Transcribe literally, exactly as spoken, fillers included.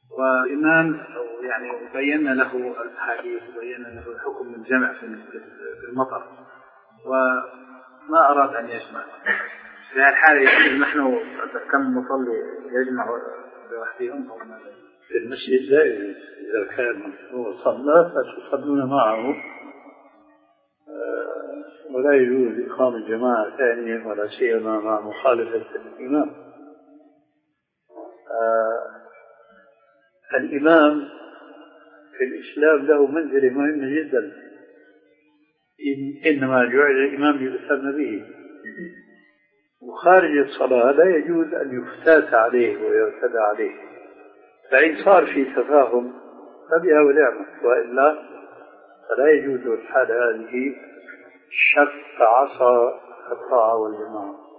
وإمام يعني بينا له الحديث وبينا له الحكم من جمع في المطر وما أراد أن يجمع في الحالة نحن كم مصلي يجمع لوحدهم أو ماذا؟ في المسجد دائما إذا كان هو صلى فتصلون معه ولا يجوز إقامة جماعة ثانية ولا سيما مع مخالفة الإمام. آه الإمام في الإسلام له منزلة مهمة جدا، إنما جعل الإمام ليؤتم به، وخارج الصلاة لا يجوز أن يفتات عليه ويعتدى عليه، فإن صار في تفاهم فبها ونعمة، وإلا فلا يجوز الحال هذه شق عصا الطاعة والجماعة.